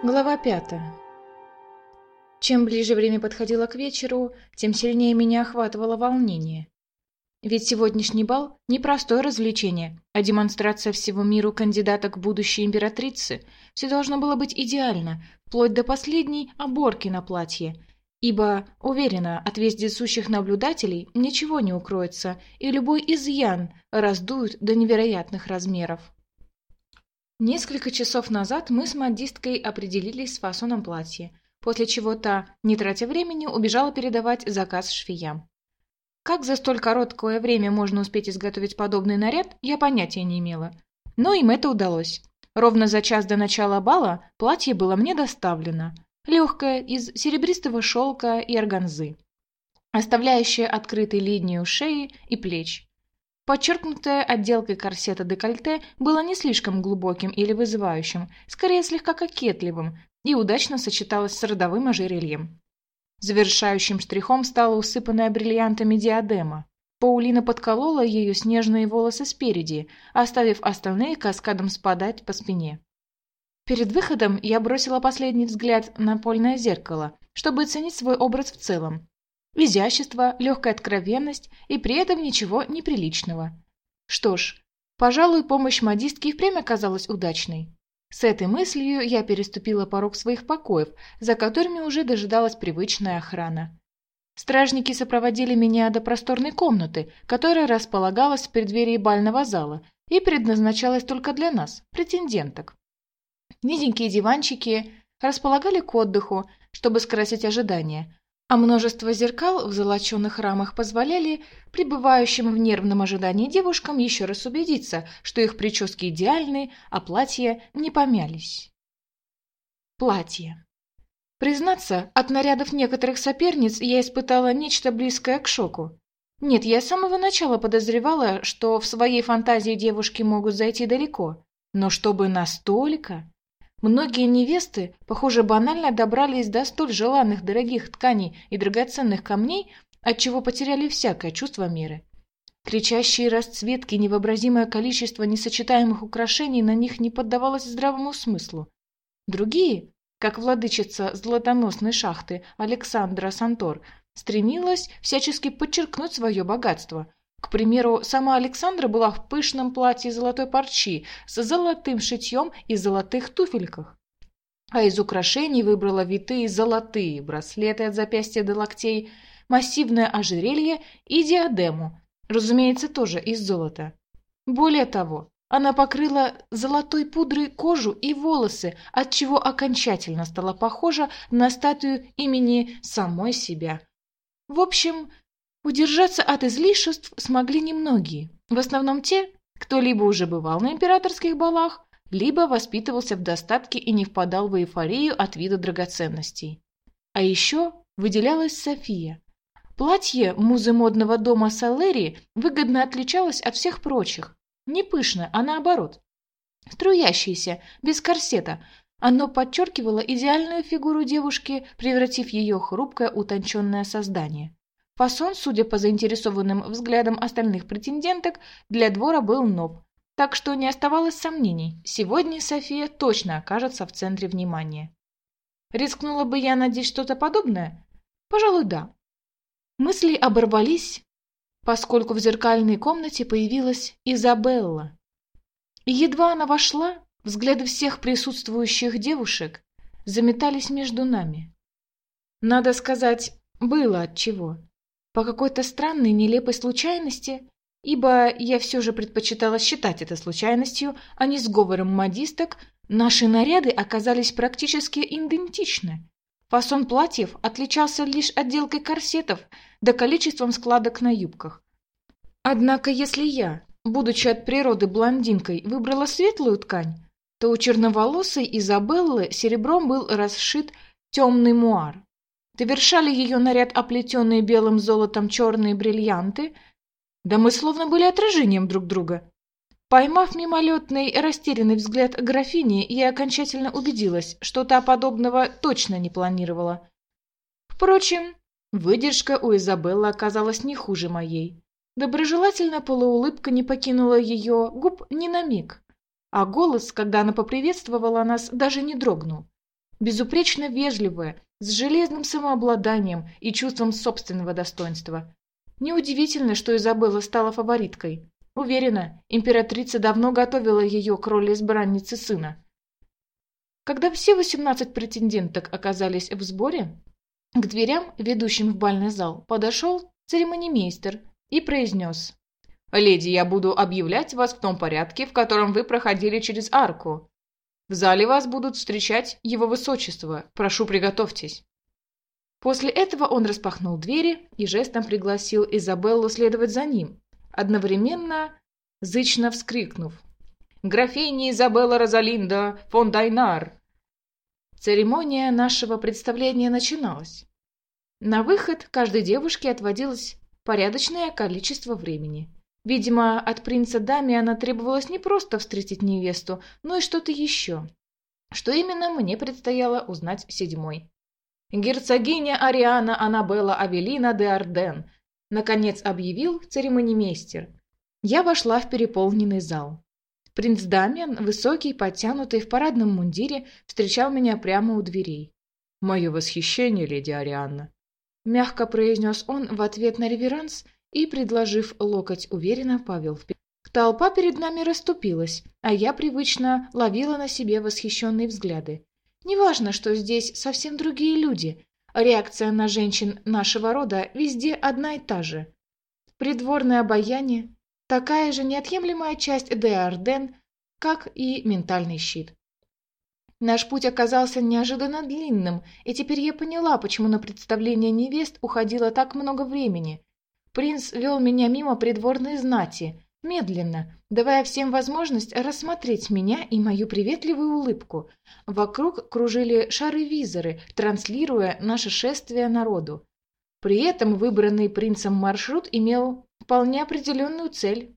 Глава 5. Чем ближе время подходило к вечеру, тем сильнее меня охватывало волнение. Ведь сегодняшний бал не простое развлечение, а демонстрация всему миру кандидата к будущей императрице. Все должно было быть идеально, вплоть до последней оборки на платье. Ибо, уверена, от вездесущих наблюдателей ничего не укроется, и любой изъян раздуют до невероятных размеров. Несколько часов назад мы с модисткой определились с фасоном платья, после чего та, не тратя времени, убежала передавать заказ швеям. Как за столь короткое время можно успеть изготовить подобный наряд, я понятия не имела. Но им это удалось. Ровно за час до начала бала платье было мне доставлено. Легкое, из серебристого шелка и органзы, оставляющее открытой линию шеи и плеч. Подчеркнутое отделкой корсета декольте было не слишком глубоким или вызывающим, скорее слегка кокетливым, и удачно сочеталось с родовым ожерельем. Завершающим штрихом стала усыпанная бриллиантами диадема. Паулина подколола ее снежные волосы спереди, оставив остальные каскадом спадать по спине. Перед выходом я бросила последний взгляд на напольное зеркало, чтобы оценить свой образ в целом. Изящество, легкая откровенность и при этом ничего неприличного. Что ж, пожалуй, помощь модистки и впрямь оказалась удачной. С этой мыслью я переступила порог своих покоев, за которыми уже дожидалась привычная охрана. Стражники сопроводили меня до просторной комнаты, которая располагалась в преддверии бального зала и предназначалась только для нас, претенденток. Низенькие диванчики располагали к отдыху, чтобы скрасить ожидания, а множество зеркал в золоченых рамах позволяли пребывающим в нервном ожидании девушкам еще раз убедиться, что их прически идеальны, а платья не помялись. Платье. Признаться, от нарядов некоторых соперниц я испытала нечто близкое к шоку. Нет, я с самого начала подозревала, что в своей фантазии девушки могут зайти далеко, но чтобы настолько... Многие невесты, похоже, банально добрались до столь желанных дорогих тканей и драгоценных камней, отчего потеряли всякое чувство меры. Кричащие расцветки, невообразимое количество несочетаемых украшений на них не поддавалось здравому смыслу. Другие, как владычица золотоносной шахты Александра Сантор, стремилась всячески подчеркнуть свое богатство. К примеру, сама Александра была в пышном платье золотой парчи с золотым шитьем и золотых туфельках. А из украшений выбрала витые золотые браслеты от запястья до локтей, массивное ожерелье и диадему, разумеется, тоже из золота. Более того, она покрыла золотой пудрой кожу и волосы, отчего окончательно стала похожа на статую имени самой себя. В общем... Удержаться от излишеств смогли немногие, в основном те, кто либо уже бывал на императорских балах, либо воспитывался в достатке и не впадал в эйфорию от вида драгоценностей. А еще выделялась София. Платье музы модного дома Салери выгодно отличалось от всех прочих. Не пышно, а наоборот. Струящееся, без корсета, оно подчеркивало идеальную фигуру девушки, превратив ее в хрупкое утонченное создание. Фасон, судя по заинтересованным взглядам остальных претенденток, для двора был нов, так что не оставалось сомнений, сегодня София точно окажется в центре внимания. Рискнула бы я надеть что-то подобное? Пожалуй, да. Мысли оборвались, поскольку в зеркальной комнате появилась Изабелла. И едва она вошла, взгляды всех присутствующих девушек заметались между нами. Надо сказать, было отчего. По какой-то странной, нелепой случайности, ибо я все же предпочитала считать это случайностью, а не сговором модисток, наши наряды оказались практически идентичны. Фасон платьев отличался лишь отделкой корсетов да количеством складок на юбках. Однако если я, будучи от природы блондинкой, выбрала светлую ткань, то у черноволосой Изабеллы серебром был расшит темный муар. Довершали ее наряд оплетенные белым золотом черные бриллианты. Да мы словно были отражением друг друга. Поймав мимолетный растерянный взгляд графини, я окончательно убедилась, что та подобного точно не планировала. Впрочем, выдержка у Изабеллы оказалась не хуже моей. Доброжелательная полуулыбка не покинула ее губ ни на миг, а голос, когда она поприветствовала нас, даже не дрогнул. безупречно вежливая, с железным самообладанием и чувством собственного достоинства. Неудивительно, что Изабелла стала фавориткой. Уверена, императрица давно готовила ее к роли избранницы сына. Когда все 18 претенденток оказались в сборе, к дверям, ведущим в бальный зал, подошел церемонимейстер и произнес: «Леди, я буду объявлять вас в том порядке, в котором вы проходили через арку. В зале вас будут встречать его высочество. Прошу, приготовьтесь». После этого он распахнул двери и жестом пригласил Изабеллу следовать за ним, одновременно зычно вскрикнув: «Графиня Изабелла Розалинда фон Дайнар!» Церемония нашего представления начиналась. На выход каждой девушке отводилось порядочное количество времени. Видимо, от принца Дамиана требовалось не просто встретить невесту, но и что-то еще. Что именно, мне предстояло узнать седьмой. «Герцогиня Ариана Аннабелла Авелина де Арден», наконец объявил церемонимейстер. Я вошла в переполненный зал. Принц Дамиан, высокий, подтянутый, в парадном мундире, встречал меня прямо у дверей. «Мое восхищение, леди Арианна», — мягко произнес он в ответ на реверанс и, предложив локоть, уверенно повел вперед. Толпа перед нами расступилась, а я привычно ловила на себе восхищенные взгляды. Неважно, что здесь совсем другие люди, реакция на женщин нашего рода везде одна и та же. Придворное обаяние – такая же неотъемлемая часть де Арден, как и ментальный щит. Наш путь оказался неожиданно длинным, и теперь я поняла, почему на представление невест уходило так много времени. Принц вел меня мимо придворной знати, медленно, давая всем возможность рассмотреть меня и мою приветливую улыбку. Вокруг кружили шары-визоры, транслируя наше шествие народу. При этом выбранный принцем маршрут имел вполне определенную цель.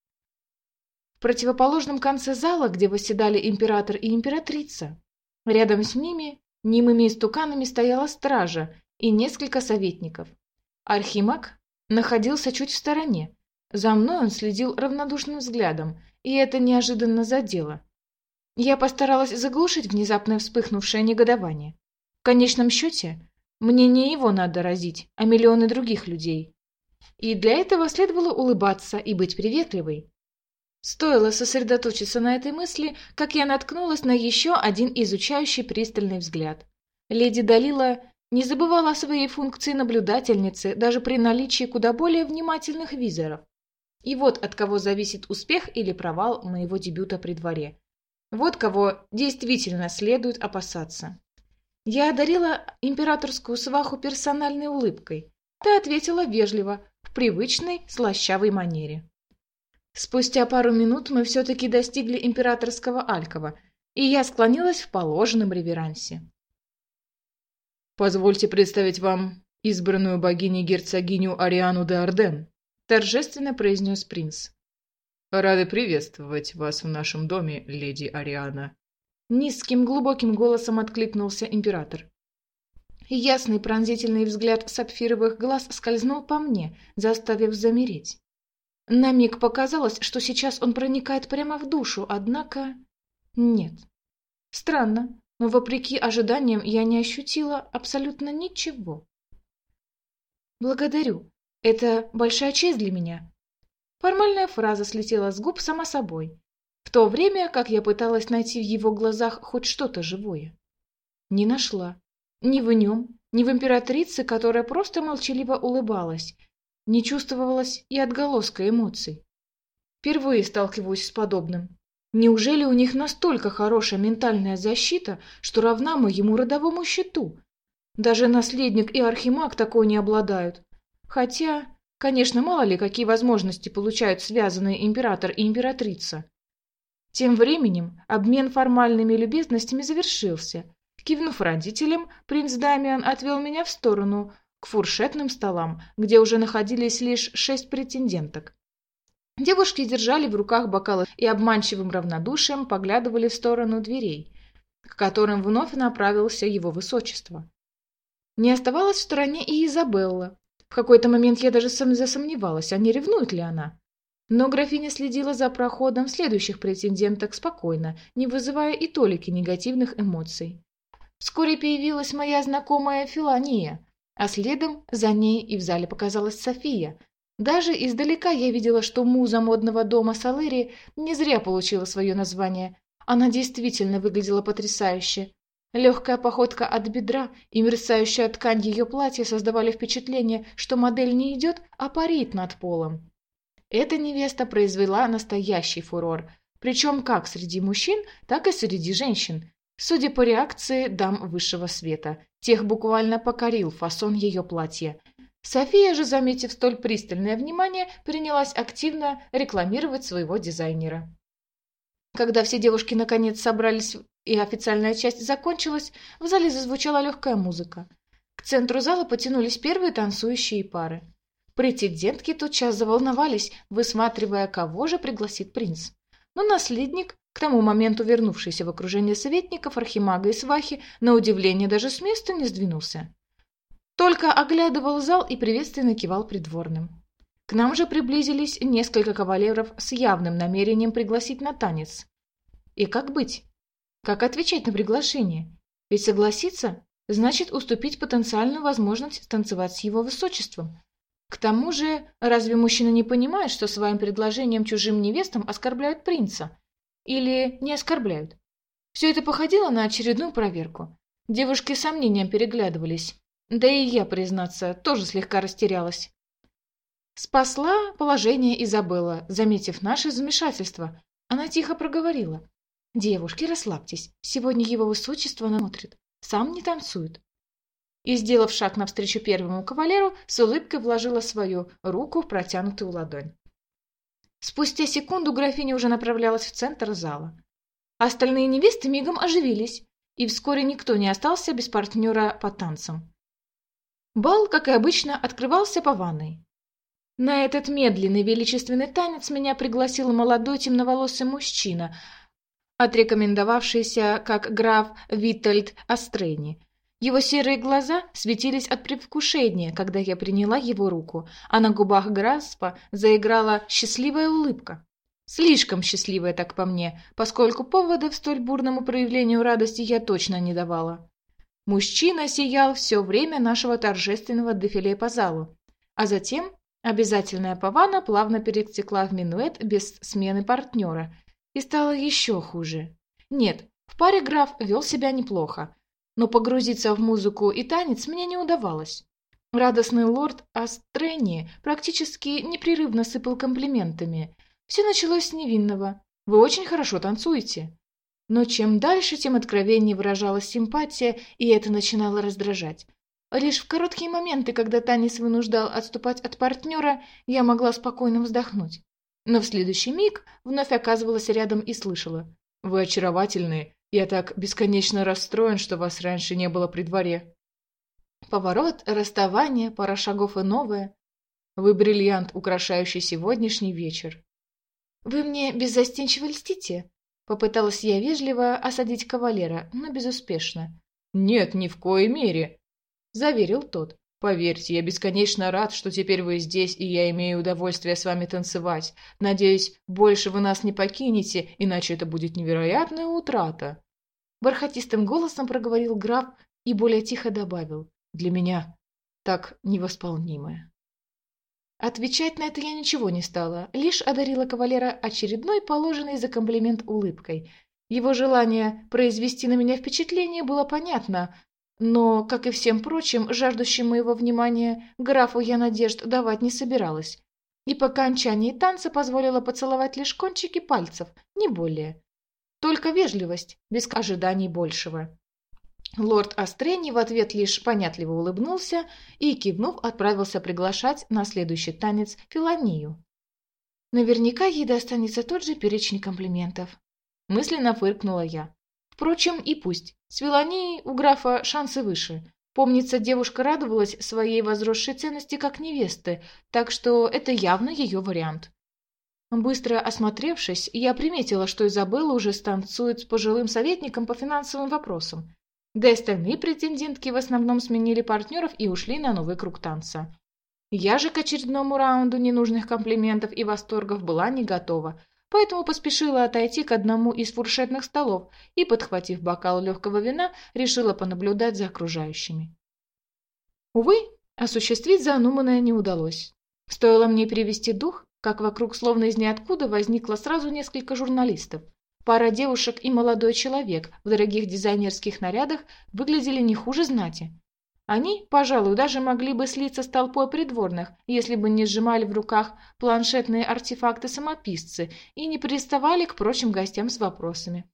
В противоположном конце зала, где восседали император и императрица, рядом с ними немыми истуканами стояла стража и несколько советников. Архимаг находился чуть в стороне. За мной он следил равнодушным взглядом, и это неожиданно задело. Я постаралась заглушить внезапно вспыхнувшее негодование. В конечном счете, мне не его надо разить, а миллионы других людей. И для этого следовало улыбаться и быть приветливой. Стоило сосредоточиться на этой мысли, как я наткнулась на еще один изучающий пристальный взгляд. Леди Далила не забывала о своей функции наблюдательницы даже при наличии куда более внимательных визоров. И вот от кого зависит успех или провал моего дебюта при дворе. Вот кого действительно следует опасаться. Я одарила императорскую сваху персональной улыбкой. Та ответила вежливо, в привычной слащавой манере. Спустя пару минут мы все-таки достигли императорского алькова, и я склонилась в положенном реверансе. «Позвольте представить вам избранную богиней герцогиню Ариану де Арден», торжественно произнес принц. «Рады приветствовать вас в нашем доме, леди Ариана», низким глубоким голосом откликнулся император. Ясный пронзительный взгляд сапфировых глаз скользнул по мне, заставив замереть. На миг показалось, что сейчас он проникает прямо в душу, однако... Нет. Странно, но вопреки ожиданиям я не ощутила абсолютно ничего. «Благодарю. Это большая честь для меня». Формальная фраза слетела с губ сама собой, в то время как я пыталась найти в его глазах хоть что-то живое. Не нашла. Ни в нем, ни в императрице, которая просто молчаливо улыбалась, не чувствовалось и отголоска эмоций. Впервые сталкиваюсь с подобным. Неужели у них настолько хорошая ментальная защита, что равна моему родовому щиту? Даже наследник и архимаг такой не обладают. Хотя, конечно, мало ли какие возможности получают связанные император и императрица. Тем временем обмен формальными любезностями завершился. Кивнув родителям, принц Дамиан отвел меня в сторону, к фуршетным столам, где уже находились лишь 6 претенденток. Девушки держали в руках бокалы и обманчивым равнодушием поглядывали в сторону дверей, к которым вновь направился его высочество. Не оставалась в стороне и Изабелла. В какой-то момент я даже засомневалась, а не ревнует ли она. Но графиня следила за проходом следующих претенденток спокойно, не вызывая и толики негативных эмоций. Вскоре появилась моя знакомая Филания, а следом за ней и в зале показалась София. Даже издалека я видела, что муза модного дома Салери не зря получила свое название. Она действительно выглядела потрясающе. Легкая походка от бедра и мерцающая ткань ее платья создавали впечатление, что модель не идет, а парит над полом. Эта невеста произвела настоящий фурор, причем как среди мужчин, так и среди женщин. Судя по реакции дам высшего света, тех буквально покорил фасон ее платья. София же, заметив столь пристальное внимание, принялась активно рекламировать своего дизайнера. Когда все девушки наконец собрались и официальная часть закончилась, в зале зазвучала легкая музыка. К центру зала потянулись первые танцующие пары. Претендентки тотчас заволновались, высматривая, кого же пригласит принц. Но наследник, к тому моменту вернувшийся в окружение советников, архимага и свахи, на удивление даже с места не сдвинулся. Только оглядывал зал и приветственно кивал придворным. К нам же приблизились несколько кавалеров с явным намерением пригласить на танец. И как быть? Как отвечать на приглашение? Ведь согласиться значит уступить потенциальную возможность танцевать с его высочеством. К тому же, разве мужчина не понимает, что своим предложением чужим невестам оскорбляют принца? Или не оскорбляют? Все это походило на очередную проверку. Девушки с сомнением переглядывались. Да и я, признаться, тоже слегка растерялась. Спасла положение Изабелла, заметив наше замешательство. Она тихо проговорила. «Девушки, расслабьтесь. Сегодня его высочество смотрит. Сам не танцует». И, сделав шаг навстречу первому кавалеру, с улыбкой вложила свою руку в протянутую ладонь. Спустя секунду графиня уже направлялась в центр зала. Остальные невесты мигом оживились, и вскоре никто не остался без партнера по танцам. Бал, как и обычно, открывался по ванной. На этот медленный величественный танец меня пригласил молодой темноволосый мужчина, отрекомендовавшийся как граф Витольд Астрени. Его серые глаза светились от предвкушения, когда я приняла его руку, а на губах графа заиграла счастливая улыбка. Слишком счастливая, так по мне, поскольку поводов столь бурному проявлению радости я точно не давала. Мужчина сиял все время нашего торжественного дефиле по залу, а затем обязательная павана плавно перетекла в минуэт без смены партнера, и стало еще хуже. Нет, в паре граф вел себя неплохо, но погрузиться в музыку и танец мне не удавалось. Радостный лорд Астрени практически непрерывно сыпал комплиментами. Все началось с невинного. «Вы очень хорошо танцуете». Но чем дальше, тем откровеннее выражалась симпатия, и это начинало раздражать. Лишь в короткие моменты, когда танец вынуждал отступать от партнера, я могла спокойно вздохнуть. Но в следующий миг вновь оказывалась рядом и слышала. «Вы очаровательны. Я так бесконечно расстроен, что вас раньше не было при дворе». Поворот, расставание, пара шагов и новое. Вы бриллиант, украшающий сегодняшний вечер. «Вы мне беззастенчиво льстите?» Попыталась я вежливо осадить кавалера, но безуспешно. «Нет, ни в коей мере», — заверил тот. «Поверьте, я бесконечно рад, что теперь вы здесь, и я имею удовольствие с вами танцевать. Надеюсь, больше вы нас не покинете, иначе это будет невероятная утрата». Бархатистым голосом проговорил граф и более тихо добавил. «Для меня так невосполнимое». Отвечать на это я ничего не стала, лишь одарила кавалера очередной положенной за комплимент улыбкой. Его желание произвести на меня впечатление было понятно, но, как и всем прочим, жаждущим моего внимания, графу я надежд давать не собиралась. И по окончании танца позволила поцеловать лишь кончики пальцев, не более. Только вежливость, без ожиданий большего. Лорд Астрени в ответ лишь понятливо улыбнулся и, кивнув, отправился приглашать на следующий танец Филанию. Наверняка ей достанется тот же перечень комплиментов. Мысленно фыркнула я. Впрочем, и пусть. С Филанией у графа шансы выше. Помнится, девушка радовалась своей возросшей ценности как невесты, так что это явно ее вариант. Быстро осмотревшись, я приметила, что Изабелла уже станцует с пожилым советником по финансовым вопросам. Да и остальные претендентки в основном сменили партнеров и ушли на новый круг танца. Я же к очередному раунду ненужных комплиментов и восторгов была не готова, поэтому поспешила отойти к одному из фуршетных столов и, подхватив бокал легкого вина, решила понаблюдать за окружающими. Увы, осуществить задуманное не удалось. Стоило мне перевести дух, как вокруг словно из ниоткуда возникло сразу несколько журналистов. Пара девушек и молодой человек в дорогих дизайнерских нарядах выглядели не хуже знати. Они, пожалуй, даже могли бы слиться с толпой придворных, если бы не сжимали в руках планшетные артефакты-самописцы и не приставали к прочим гостям с вопросами.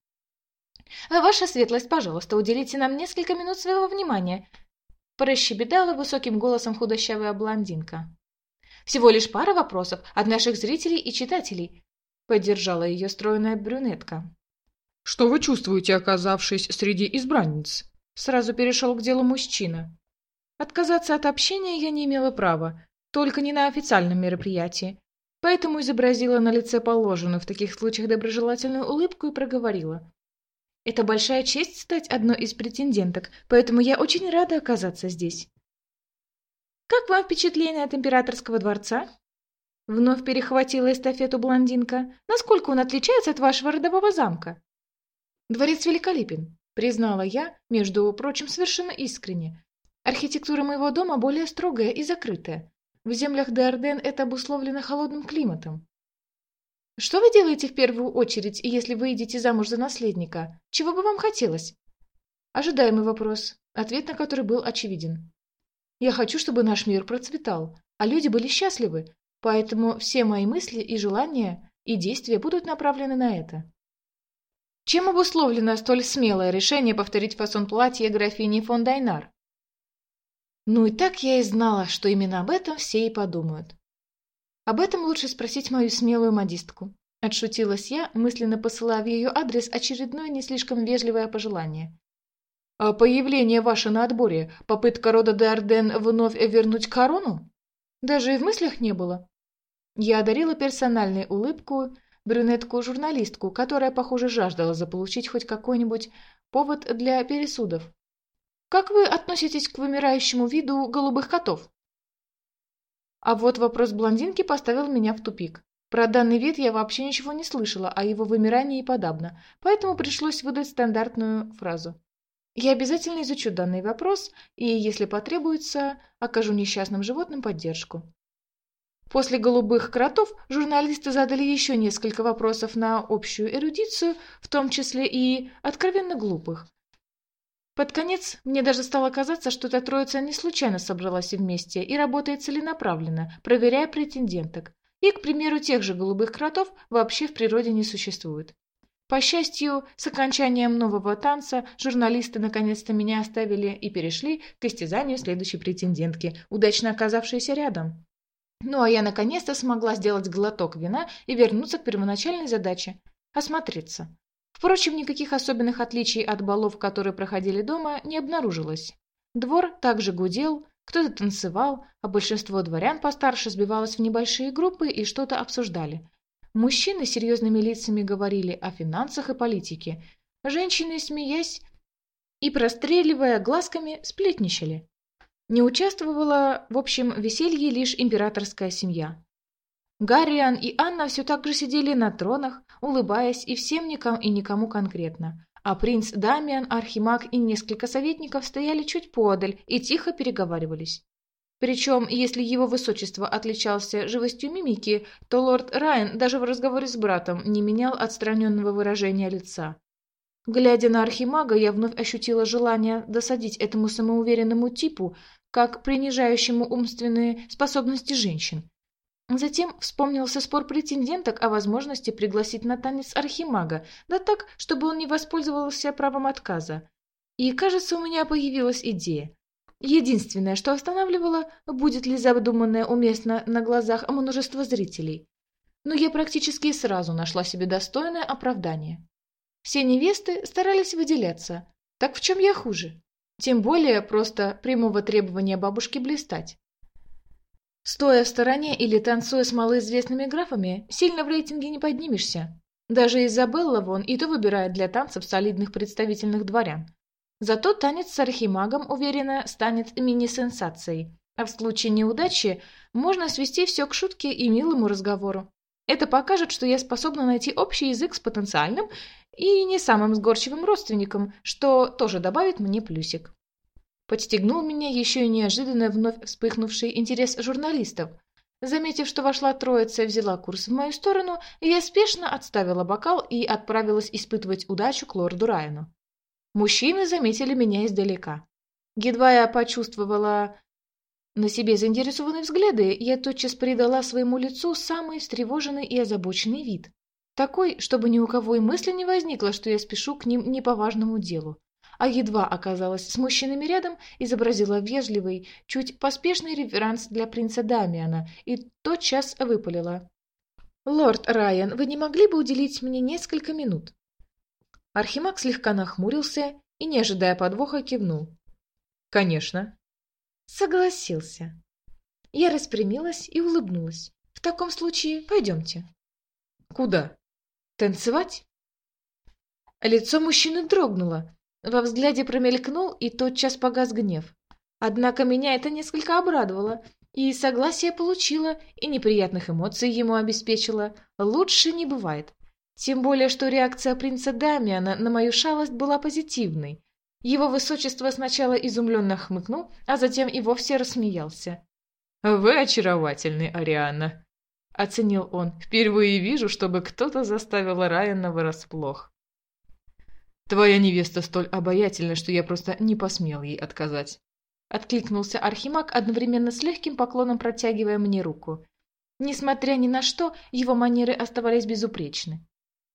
«Ваша светлость, пожалуйста, уделите нам несколько минут своего внимания», прощебетала высоким голосом худощавая блондинка. «Всего лишь пара вопросов от наших зрителей и читателей», поддержала ее стройная брюнетка. «Что вы чувствуете, оказавшись среди избранниц?» Сразу перешел к делу мужчина. Отказаться от общения я не имела права, только не на официальном мероприятии, поэтому изобразила на лице положенную в таких случаях доброжелательную улыбку и проговорила. «Это большая честь стать одной из претенденток, поэтому я очень рада оказаться здесь». «Как вам впечатление от императорского дворца?» Вновь перехватила эстафету блондинка. «Насколько он отличается от вашего родового замка?» «Дворец великолепен», признала я, между прочим, совершенно искренне. «Архитектура моего дома более строгая и закрытая. В землях Деарден это обусловлено холодным климатом». «Что вы делаете в первую очередь, если выйдете замуж за наследника? Чего бы вам хотелось?» Ожидаемый вопрос, ответ на который был очевиден. «Я хочу, чтобы наш мир процветал, а люди были счастливы, поэтому все мои мысли и желания и действия будут направлены на это». Чем обусловлено столь смелое решение повторить фасон платья графини фон Дайнар? Ну и так я и знала, что именно об этом все и подумают. Об этом лучше спросить мою смелую модистку. Отшутилась я, мысленно посылая в ее адрес очередное не слишком вежливое пожелание. «А появление ваше на отборе, попытка рода Деарден вновь вернуть корону? Даже и в мыслях не было». Я одарила персональной улыбку брюнетку-журналистку, которая, похоже, жаждала заполучить хоть какой-нибудь повод для пересудов. «Как вы относитесь к вымирающему виду голубых котов?» А вот вопрос блондинки поставил меня в тупик. Про данный вид я вообще ничего не слышала, о его вымирании и подавно, поэтому пришлось выдать стандартную фразу. «Я обязательно изучу данный вопрос и, если потребуется, окажу несчастным животным поддержку». После голубых кротов журналисты задали еще несколько вопросов на общую эрудицию, в том числе и откровенно глупых. Под конец мне даже стало казаться, что эта троица не случайно собралась вместе и работает целенаправленно, проверяя претенденток. И, к примеру, тех же голубых кротов вообще в природе не существует. По счастью, с окончанием нового танца журналисты наконец-то меня оставили и перешли к истязанию следующей претендентки, удачно оказавшейся рядом. Ну а я наконец-то смогла сделать глоток вина и вернуться к первоначальной задаче – осмотреться. Впрочем, никаких особенных отличий от балов, которые проходили дома, не обнаружилось. Двор также гудел, кто-то танцевал, а большинство дворян постарше сбивалось в небольшие группы и что-то обсуждали. Мужчины с серьезными лицами говорили о финансах и политике. Женщины, смеясь и простреливая глазками, сплетничали. Не участвовала в общем веселье лишь императорская семья. Гарриан и Анна все так же сидели на тронах, улыбаясь и всем и никому конкретно, а принц Дамиан, архимаг и несколько советников стояли чуть поодаль и тихо переговаривались. Причем, если его высочество отличался живостью мимики, то лорд Райан даже в разговоре с братом не менял отстраненного выражения лица. Глядя на архимага, я вновь ощутила желание досадить этому самоуверенному типу, как принижающему умственные способности женщин. Затем вспомнился спор претенденток о возможности пригласить на танец архимага, да так, чтобы он не воспользовался правом отказа. И, кажется, у меня появилась идея. Единственное, что останавливало, будет ли задуманное уместно на глазах множества зрителей. Но я практически сразу нашла себе достойное оправдание. Все невесты старались выделяться. Так в чем я хуже? Тем более просто прямого требования бабушки блистать. Стоя в стороне или танцуя с малоизвестными графами, сильно в рейтинге не поднимешься. Даже Изабелла вон и то выбирает для танцев солидных представительных дворян. Зато танец с архимагом, уверенно, станет мини-сенсацией. А в случае неудачи можно свести все к шутке и милому разговору. Это покажет, что я способна найти общий язык с потенциальным и не самым сговорчивым родственником, что тоже добавит мне плюсик. Подстегнул меня еще и неожиданно вновь вспыхнувший интерес журналистов. Заметив, что вошла троица и взяла курс в мою сторону, я спешно отставила бокал и отправилась испытывать удачу к лорду Райану. Мужчины заметили меня издалека. Едва я почувствовала на себе заинтересованные взгляды, я тотчас придала своему лицу самый встревоженный и озабоченный вид. Такой, чтобы ни у кого и мысли не возникло, что я спешу к ним не по важному делу. А едва оказалась с мужчинами рядом, изобразила вежливый, чуть поспешный реверанс для принца Дамиана и тотчас выпалила. «Лорд Райан, вы не могли бы уделить мне несколько минут?» Архимаг слегка нахмурился и, не ожидая подвоха, кивнул. «Конечно». Согласился. Я распрямилась и улыбнулась. «В таком случае пойдемте». «Куда?» «Танцевать?» Лицо мужчины дрогнуло. Во взгляде промелькнул и тотчас погас гнев. Однако меня это несколько обрадовало, и согласие получила, и неприятных эмоций ему обеспечила. Лучше не бывает. Тем более, что реакция принца Дамиана на мою шалость была позитивной. Его высочество сначала изумленно хмыкнул, а затем и вовсе рассмеялся. «Вы очаровательны, Арианна», — оценил он. «Впервые вижу, чтобы кто-то заставил Райана врасплох. Твоя невеста столь обаятельна, что я просто не посмел ей отказать». Откликнулся Архимаг, одновременно с легким поклоном протягивая мне руку. Несмотря ни на что, его манеры оставались безупречны.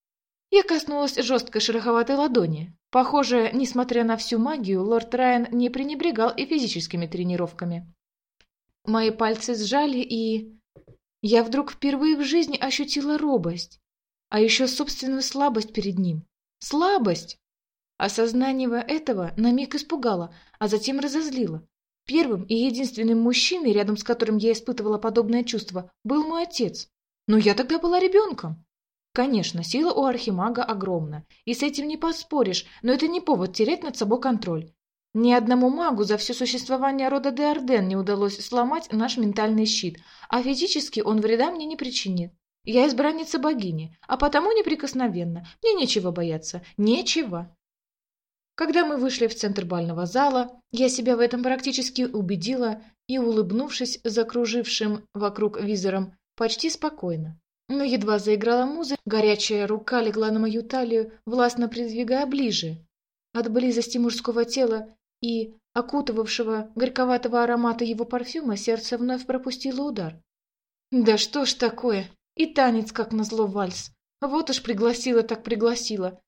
Я коснулась жесткой шероховатой ладони. Похоже, несмотря на всю магию, лорд Райан не пренебрегал и физическими тренировками. Мои пальцы сжали, и... Я вдруг впервые в жизни ощутила робость, а еще собственную слабость перед ним. Слабость! Осознание этого на миг испугало, а затем разозлило. Первым и единственным мужчиной, рядом с которым я испытывала подобное чувство, был мой отец. Но я тогда была ребенком. Конечно, сила у архимага огромна, и с этим не поспоришь, но это не повод терять над собой контроль. Ни одному магу за все существование рода де Арден не удалось сломать наш ментальный щит, а физически он вреда мне не причинит. Я избранница богини, а потому неприкосновенна, мне нечего бояться, нечего. Когда мы вышли в центр бального зала, я себя в этом практически убедила и, улыбнувшись закружившим вокруг визором, почти спокойно. Но едва заиграла музыка, горячая рука легла на мою талию, властно придвигая ближе. От близости мужского тела и окутывавшего горьковатого аромата его парфюма сердце вновь пропустило удар. Да что ж такое? И танец, как назло, вальс. Вот уж пригласила так пригласила.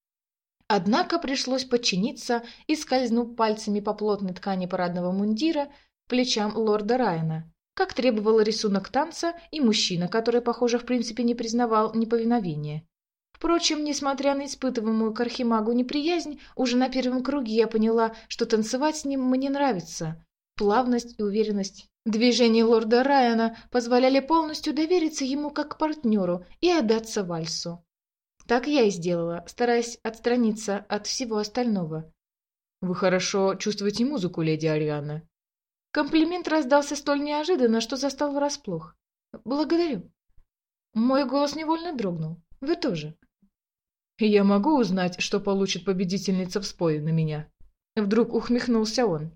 Однако пришлось подчиниться и, скользнув пальцами по плотной ткани парадного мундира, плечам лорда Райана, как требовал рисунок танца и мужчина, который, похоже, в принципе не признавал неповиновения. Впрочем, несмотря на испытываемую к архимагу неприязнь, уже на первом круге я поняла, что танцевать с ним мне нравится. Плавность и уверенность движений лорда Райана позволяли полностью довериться ему как партнеру и отдаться вальсу. Так я и сделала, стараясь отстраниться от всего остального. «Вы хорошо чувствуете музыку, леди Арианна?» Комплимент раздался столь неожиданно, что застал врасплох. «Благодарю». Мой голос невольно дрогнул. «Вы тоже». «Я могу узнать, что получит победительница в споре на меня?» Вдруг ухмехнулся он.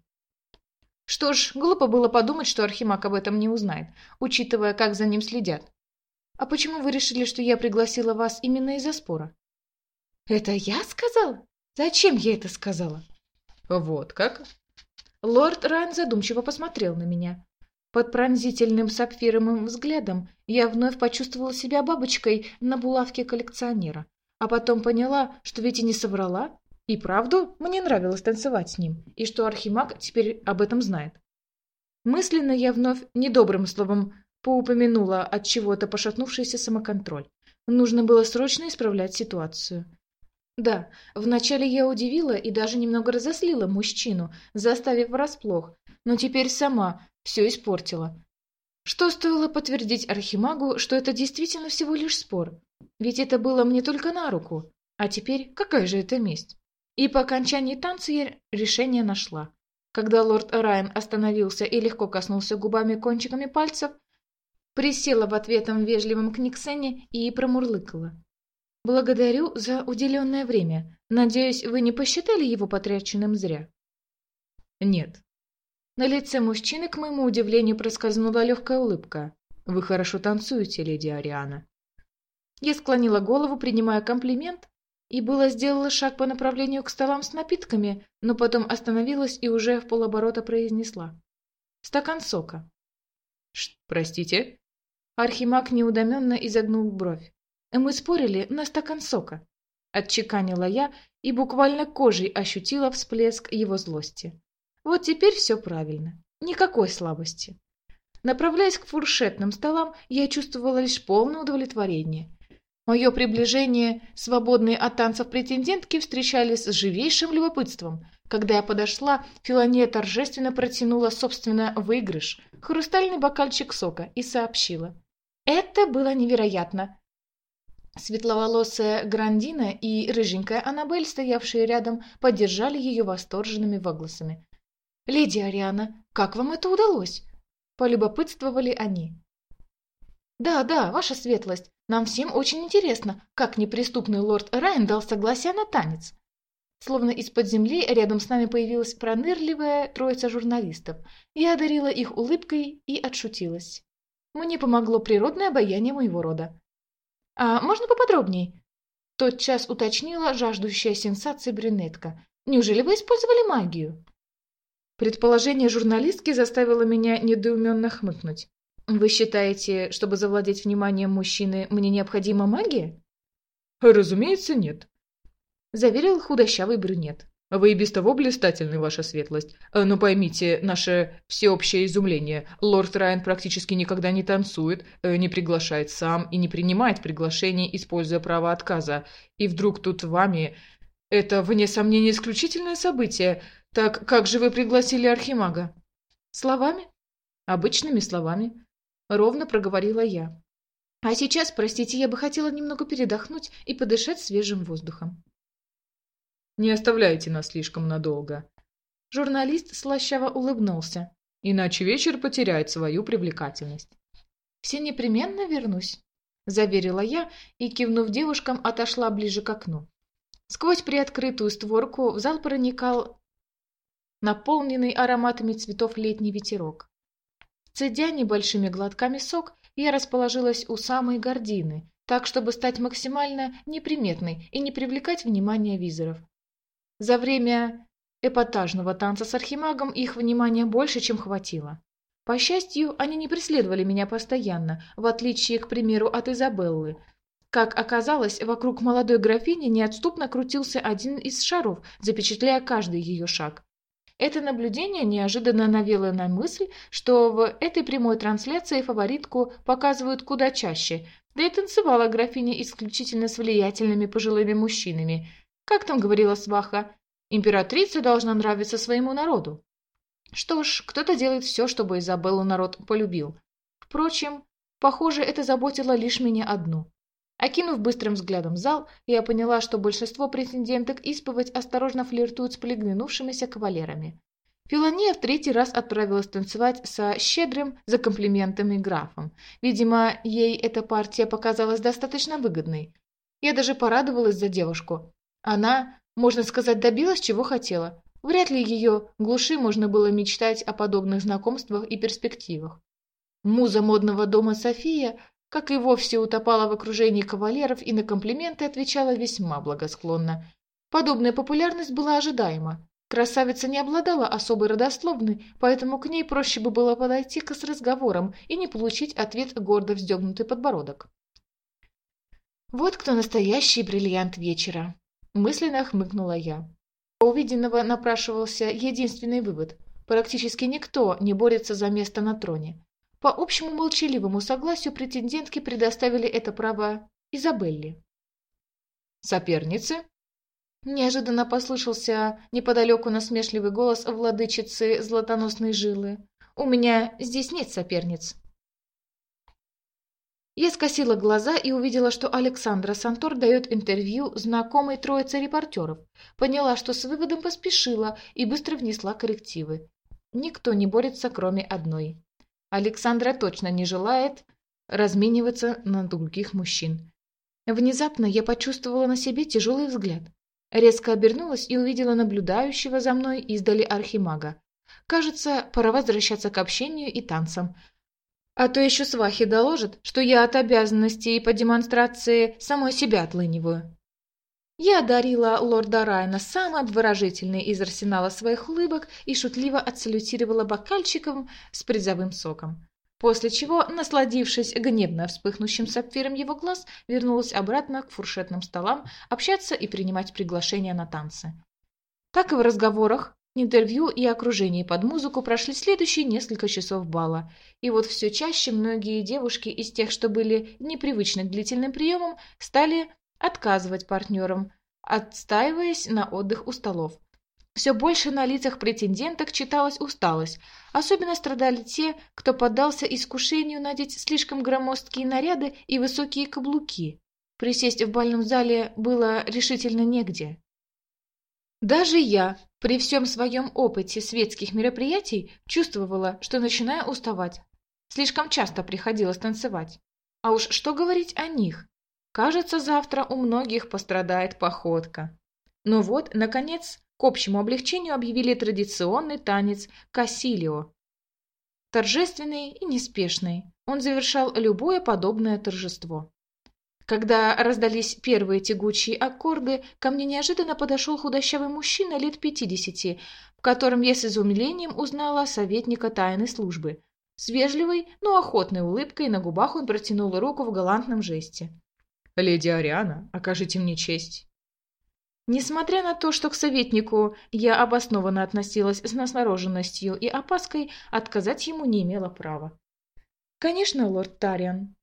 Что ж, глупо было подумать, что архимаг об этом не узнает, учитывая, как за ним следят. «А почему вы решили, что я пригласила вас именно из-за спора?» «Это я сказала? Зачем я это сказала?» «Вот как?» Лорд Райан задумчиво посмотрел на меня. Под пронзительным сапфировым взглядом я вновь почувствовала себя бабочкой на булавке коллекционера, а потом поняла, что ведь и не соврала, и правду мне нравилось танцевать с ним, и что архимаг теперь об этом знает. Мысленно я вновь недобрым словом поупомянула от чего-то пошатнувшийся самоконтроль. Нужно было срочно исправлять ситуацию. Да, вначале я удивила и даже немного разозлила мужчину, заставив врасплох, но теперь сама все испортила. Что стоило подтвердить архимагу, что это действительно всего лишь спор? Ведь это было мне только на руку. А теперь какая же это месть? И по окончании танца я решение нашла. Когда лорд Райан остановился и легко коснулся губами кончиками пальцев, Присела в ответном вежливом книгсене и промурлыкала. «Благодарю за уделенное время. Надеюсь, вы не посчитали его потраченным зря?» «Нет». На лице мужчины, к моему удивлению, проскользнула легкая улыбка. «Вы хорошо танцуете, леди Ариана». Я склонила голову, принимая комплимент, и было сделала шаг по направлению к столам с напитками, но потом остановилась и уже в полоборота произнесла. «Стакан сока». «Простите?» Архимаг неудоменно изогнул бровь. «Мы спорили на стакан сока», — отчеканила я и буквально кожей ощутила всплеск его злости. Вот теперь все правильно. Никакой слабости. Направляясь к фуршетным столам, я чувствовала лишь полное удовлетворение. Мое приближение, свободные от танцев претендентки, встречались с живейшим любопытством. Когда я подошла, Филония торжественно протянула, собственно, выигрыш, хрустальный бокальчик сока, и сообщила. Это было невероятно. Светловолосая Грандина и рыженькая Аннабель, стоявшие рядом, поддержали ее восторженными возгласами. «Леди Ариана, как вам это удалось?» – полюбопытствовали они. «Да, ваша светлость, нам всем очень интересно, как неприступный лорд Райан дал согласие на танец». Словно из-под земли рядом с нами появилась пронырливая троица журналистов. Я одарила их улыбкой и отшутилась. Мне помогло природное обаяние моего рода. «А можно поподробней?» Тотчас уточнила жаждущая сенсации брюнетка. «Неужели вы использовали магию?» Предположение журналистки заставило меня недоуменно хмыкнуть. «Вы считаете, чтобы завладеть вниманием мужчины, мне необходима магия?» «Разумеется, нет», — заверил худощавый брюнет. «Вы и без того блистательны, ваша светлость. Но поймите наше всеобщее изумление. Лорд Райан практически никогда не танцует, не приглашает сам и не принимает приглашений, используя право отказа. И вдруг тут вами... Это, вне сомнения, исключительное событие. Так как же вы пригласили архимага?» «Словами? Обычными словами», — ровно проговорила я. «А сейчас, простите, я бы хотела немного передохнуть и подышать свежим воздухом». «Не оставляйте нас слишком надолго». Журналист слащаво улыбнулся. «Иначе вечер потеряет свою привлекательность». «Все непременно вернусь», — заверила я и, кивнув девушкам, отошла ближе к окну. Сквозь приоткрытую створку в зал проникал наполненный ароматами цветов летний ветерок. Цедя небольшими глотками сок, я расположилась у самой гардины, так, чтобы стать максимально неприметной и не привлекать внимания визоров. За время эпатажного танца с архимагом их внимания больше, чем хватило. По счастью, они не преследовали меня постоянно, в отличие, к примеру, от Изабеллы. Как оказалось, вокруг молодой графини неотступно крутился один из шаров, запечатляя каждый ее шаг. Это наблюдение неожиданно навело на мысль, что в этой прямой трансляции фаворитку показывают куда чаще, да и танцевала графиня исключительно с влиятельными пожилыми мужчинами. Как там говорила сваха, императрица должна нравиться своему народу. Что ж, кто-то делает все, чтобы Изабеллу народ полюбил. Впрочем, похоже, это заботило лишь меня одну. Окинув быстрым взглядом зал, я поняла, что большинство претенденток исповедь осторожно флиртуют с приглянувшимися кавалерами. Филония в третий раз отправилась танцевать со щедрым за комплиментами графом. Видимо, ей эта партия показалась достаточно выгодной. Я даже порадовалась за девушку. Она, можно сказать, добилась, чего хотела. Вряд ли ее глуши можно было мечтать о подобных знакомствах и перспективах. Муза модного дома София, как и вовсе утопала в окружении кавалеров и на комплименты отвечала весьма благосклонно. Подобная популярность была ожидаема. Красавица не обладала особой родословной, поэтому к ней проще бы было подойти с разговором и не получить ответ гордо вздернутый подбородок. «Вот кто настоящий бриллиант вечера», — мысленно хмыкнула я. У увиденного напрашивался единственный вывод. Практически никто не борется за место на троне. По общему молчаливому согласию претендентки предоставили это право Изабелле. «Соперницы?» Неожиданно послышался неподалеку насмешливый голос владычицы златоносной жилы. «У меня здесь нет соперниц». Я скосила глаза и увидела, что Александра Сантор дает интервью знакомой троице репортеров. Поняла, что с выводом поспешила и быстро внесла коррективы. Никто не борется, кроме одной. Александра точно не желает размениваться на других мужчин. Внезапно я почувствовала на себе тяжелый взгляд. Резко обернулась и увидела наблюдающего за мной издали архимага. Кажется, пора возвращаться к общению и танцам. А то еще свахи доложат, что я от обязанностей по демонстрации самой себя отлыниваю. Я одарила лорда Райана самой обворожительной из арсенала своих улыбок и шутливо отсалютировала бокальчиком с призовым соком. После чего, насладившись гневно вспыхнувшим сапфиром его глаз, вернулась обратно к фуршетным столам общаться и принимать приглашения на танцы. Так и в разговорах, интервью и окружении под музыку прошли следующие несколько часов бала. И вот все чаще многие девушки из тех, что были непривычны к длительным приемам, стали отказывать партнерам, отстаиваясь на отдых у столов. Все больше на лицах претенденток читалась усталость. Особенно страдали те, кто поддался искушению надеть слишком громоздкие наряды и высокие каблуки. Присесть в бальном зале было решительно негде. Даже я, при всем своем опыте светских мероприятий, чувствовала, что начинаю уставать. Слишком часто приходилось танцевать. А уж что говорить о них? Кажется, завтра у многих пострадает походка. Но вот, наконец, к общему облегчению объявили традиционный танец касилио. Торжественный и неспешный, он завершал любое подобное торжество. Когда раздались первые тягучие аккорды, ко мне неожиданно подошел худощавый мужчина лет 50, в котором я с изумлением узнала советника тайной службы. С вежливой, но охотной улыбкой на губах он протянул руку в галантном жесте. «Леди Ариана, окажите мне честь». Несмотря на то, что к советнику я обоснованно относилась с настороженностью и опаской, отказать ему не имела права. «Конечно, лорд Тариан».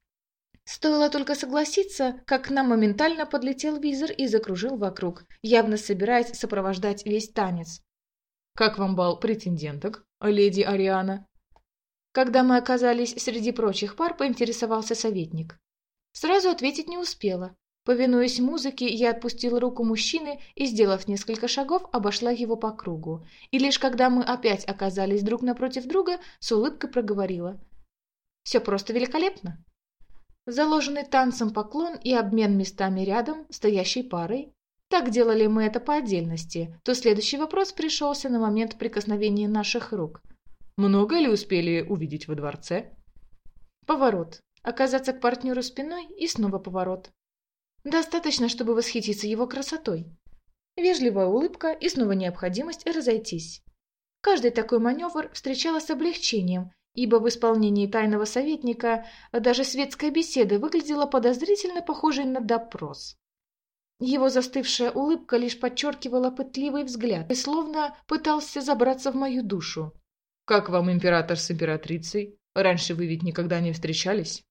Стоило только согласиться, как к нам моментально подлетел визор и закружил вокруг, явно собираясь сопровождать весь танец. «Как вам бал претенденток, леди Ариана?» Когда мы оказались среди прочих пар, поинтересовался советник. Сразу ответить не успела. Повинуясь музыке, я отпустила руку мужчины и, сделав несколько шагов, обошла его по кругу. И лишь когда мы опять оказались друг напротив друга, с улыбкой проговорила. «Все просто великолепно!» Заложенный танцем поклон и обмен местами рядом, стоящей парой. Так делали мы это по отдельности, то следующий вопрос пришелся на момент прикосновения наших рук. «Много ли успели увидеть во дворце?» Поворот. Оказаться к партнеру спиной и снова поворот. Достаточно, чтобы восхититься его красотой. Вежливая улыбка и снова необходимость разойтись. Каждый такой маневр встречала с облегчением, ибо в исполнении тайного советника даже светская беседа выглядела подозрительно похожей на допрос. Его застывшая улыбка лишь подчеркивала пытливый взгляд и словно пытался забраться в мою душу. «Как вам император с императрицей? Раньше вы ведь никогда не встречались?»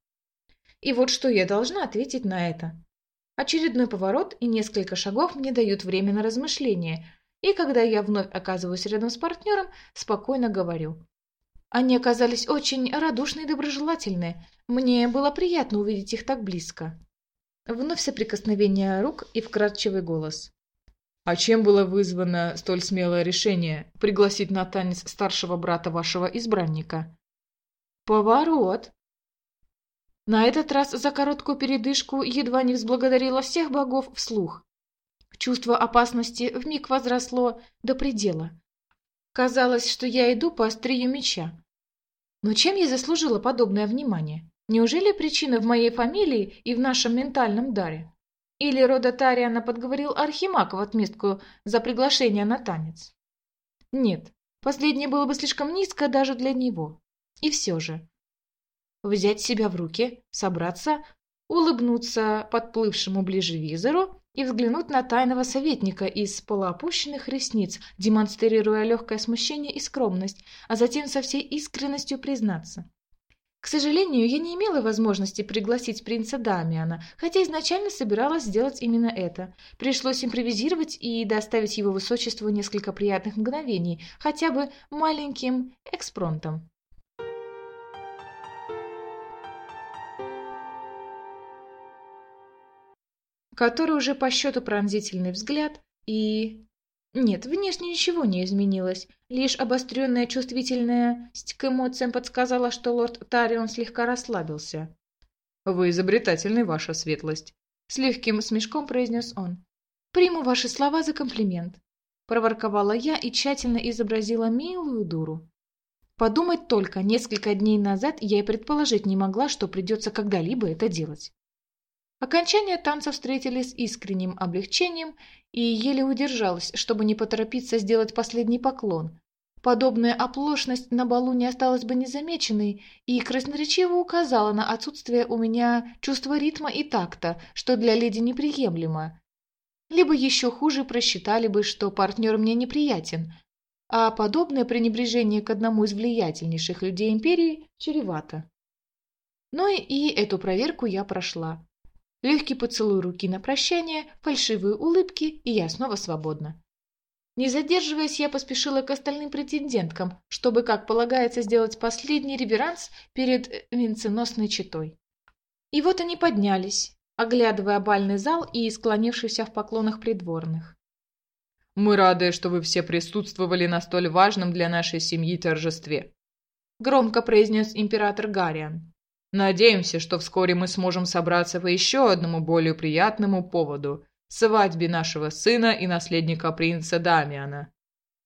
И вот что я должна ответить на это. Очередной поворот и несколько шагов мне дают время на размышление, и когда я вновь оказываюсь рядом с партнером, спокойно говорю. Они оказались очень радушны и доброжелательны. Мне было приятно увидеть их так близко. Вновь соприкосновение рук и вкрадчивый голос. «А чем было вызвано столь смелое решение пригласить на танец старшего брата вашего избранника?» Поворот. На этот раз за короткую передышку едва не взблагодарила всех богов вслух. Чувство опасности вмиг возросло до предела. Казалось, что я иду по острию меча. Но чем я заслужила подобное внимание? Неужели причина в моей фамилии и в нашем ментальном даре? Или рода Тариана подговорил Архимаг в отместку за приглашение на танец? Нет, последнее было бы слишком низко даже для него. И все же. Взять себя в руки, собраться, улыбнуться подплывшему ближе визору и взглянуть на тайного советника из полуопущенных ресниц, демонстрируя легкое смущение и скромность, а затем со всей искренностью признаться. К сожалению, я не имела возможности пригласить принца Дамиана, хотя изначально собиралась сделать именно это. Пришлось импровизировать и доставить его высочеству несколько приятных мгновений, хотя бы маленьким экспромтом. Который уже по счету пронзительный взгляд и... Нет, внешне ничего не изменилось. Лишь обостренная чувствительность к эмоциям подсказала, что лорд Тарион слегка расслабился. «Вы изобретательны, ваша светлость», — с легким смешком произнес он. «Приму ваши слова за комплимент», — проворковала я и тщательно изобразила милую дуру. Подумать только, несколько дней назад я и предположить не могла, что придется когда-либо это делать. Окончание танца встретили с искренним облегчением и еле удержалась, чтобы не поторопиться сделать последний поклон. Подобная оплошность на балу не осталась бы незамеченной и красноречиво указала на отсутствие у меня чувства ритма и такта, что для леди неприемлемо. Либо еще хуже просчитали бы, что партнер мне неприятен, а подобное пренебрежение к одному из влиятельнейших людей империи чревато. Но и эту проверку я прошла. Легкий поцелуй руки на прощание, фальшивые улыбки, и я снова свободна. Не задерживаясь, я поспешила к остальным претенденткам, чтобы, как полагается, сделать последний реверанс перед венценосной четой. И вот они поднялись, оглядывая бальный зал и склонившихся в поклонах придворных. «Мы рады, что вы все присутствовали на столь важном для нашей семьи торжестве», — громко произнес император Гариан. «Надеемся, что вскоре мы сможем собраться по еще одному более приятному поводу – свадьбе нашего сына и наследника принца Дамиана».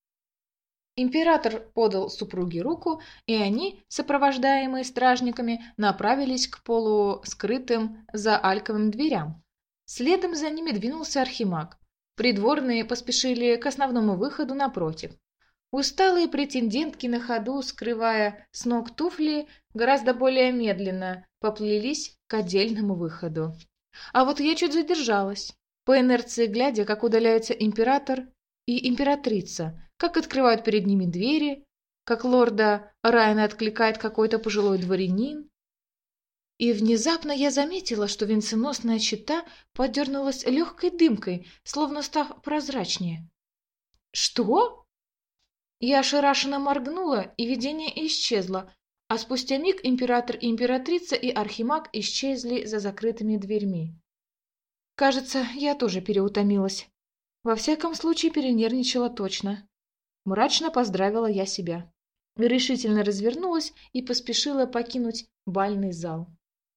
Император подал супруге руку, и они, сопровождаемые стражниками, направились к полускрытым за альковым дверям. Следом за ними двинулся архимаг. Придворные поспешили к основному выходу напротив. Усталые претендентки на ходу, скрывая с ног туфли, гораздо более медленно поплелись к отдельному выходу. А вот я чуть задержалась, по инерции глядя, как удаляются император и императрица, как открывают перед ними двери, как лорда Райана откликает какой-то пожилой дворянин. И внезапно я заметила, что венценосная чета подернулась легкой дымкой, словно став прозрачнее. «Что?» Я ошарашенно моргнула, и видение исчезло, а спустя миг император и императрица и архимаг исчезли за закрытыми дверьми. Кажется, я тоже переутомилась. Во всяком случае, перенервничала точно. Мрачно поздравила я себя. Решительно развернулась и поспешила покинуть бальный зал.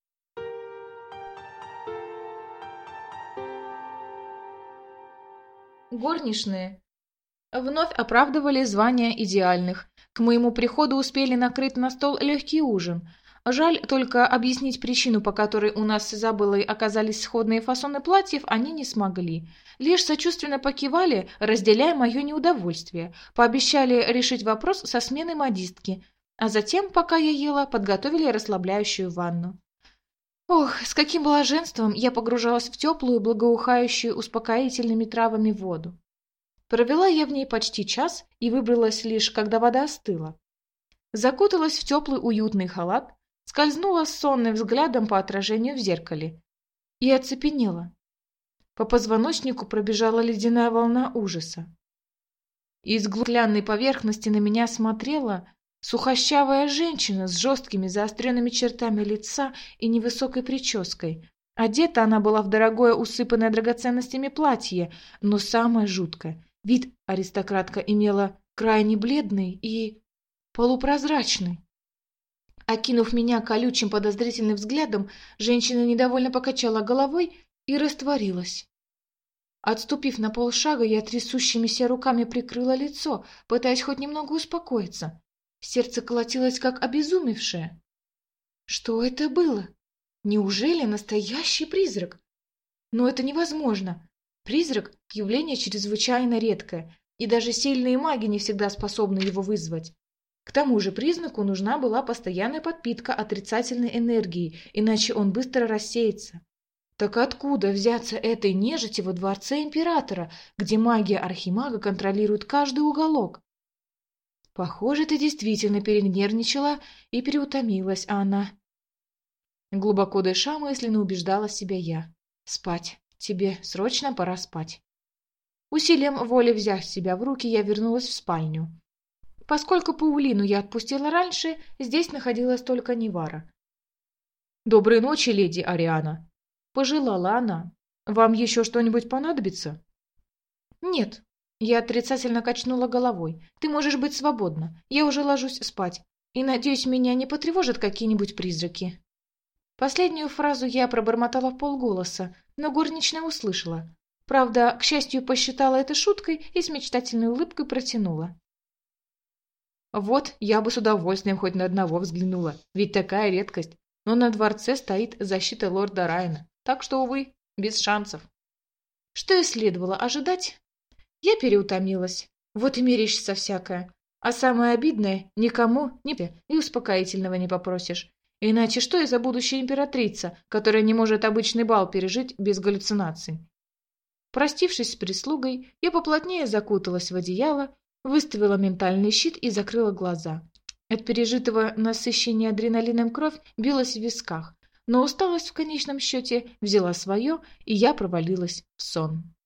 Горничные вновь оправдывали звания идеальных. К моему приходу успели накрыть на стол легкий ужин. Жаль, только объяснить причину, по которой у нас с Изабеллой оказались сходные фасоны платьев, они не смогли. Лишь сочувственно покивали, разделяя мое неудовольствие. Пообещали решить вопрос со сменой модистки. А затем, пока я ела, подготовили расслабляющую ванну. Ох, с каким блаженством я погружалась в теплую, благоухающую успокоительными травами воду. Провела я в ней почти час и выбралась лишь, когда вода остыла. Закуталась в теплый уютный халат, скользнула сонным взглядом по отражению в зеркале и оцепенела. По позвоночнику пробежала ледяная волна ужаса. Из глубокой поверхности на меня смотрела сухощавая женщина с жесткими заостренными чертами лица и невысокой прической. Одета она была в дорогое, усыпанное драгоценностями платье, но самое жуткое — вид аристократка имела крайне бледный и полупрозрачный. Окинув меня колючим подозрительным взглядом, женщина недовольно покачала головой и растворилась. Отступив на полшага, я трясущимися руками прикрыла лицо, пытаясь хоть немного успокоиться. Сердце колотилось, как обезумевшее. Что это было? Неужели настоящий призрак? Но это невозможно. Призрак – явление чрезвычайно редкое, и даже сильные маги не всегда способны его вызвать. К тому же призраку нужна была постоянная подпитка отрицательной энергии, иначе он быстро рассеется. Так откуда взяться этой нежити во дворце императора, где магия архимага контролирует каждый уголок? Похоже, ты действительно перенервничала и переутомилась, Анна. Глубоко дыша, мысленно убеждала себя я. Спать. Тебе срочно пора спать. Усилием воли взяв себя в руки, я вернулась в спальню. Поскольку Паулину я отпустила раньше, здесь находилась только Нивара. «Доброй ночи, леди Ариана», — пожелала она. «Вам еще что-нибудь понадобится?» «Нет», Я отрицательно качнула головой. «Ты можешь быть свободна. Я уже ложусь спать. И, надеюсь, меня не потревожат какие-нибудь призраки». Последнюю фразу я пробормотала вполголоса, но горничная услышала. Правда, к счастью, посчитала это шуткой и с мечтательной улыбкой протянула. «Вот, я бы с удовольствием хоть на одного взглянула, ведь такая редкость. Но на дворце стоит защита лорда Райана, так что, увы, без шансов». Что и следовало ожидать. Я переутомилась. Вот и мерещится всякое. А самое обидное, никому и успокоительного не попросишь. Иначе что из за будущая императрица, которая не может обычный бал пережить без галлюцинаций? Простившись с прислугой, я поплотнее закуталась в одеяло, выставила ментальный щит и закрыла глаза. От пережитого насыщения адреналином кровь билась в висках, но усталость в конечном счете взяла свое, и я провалилась в сон.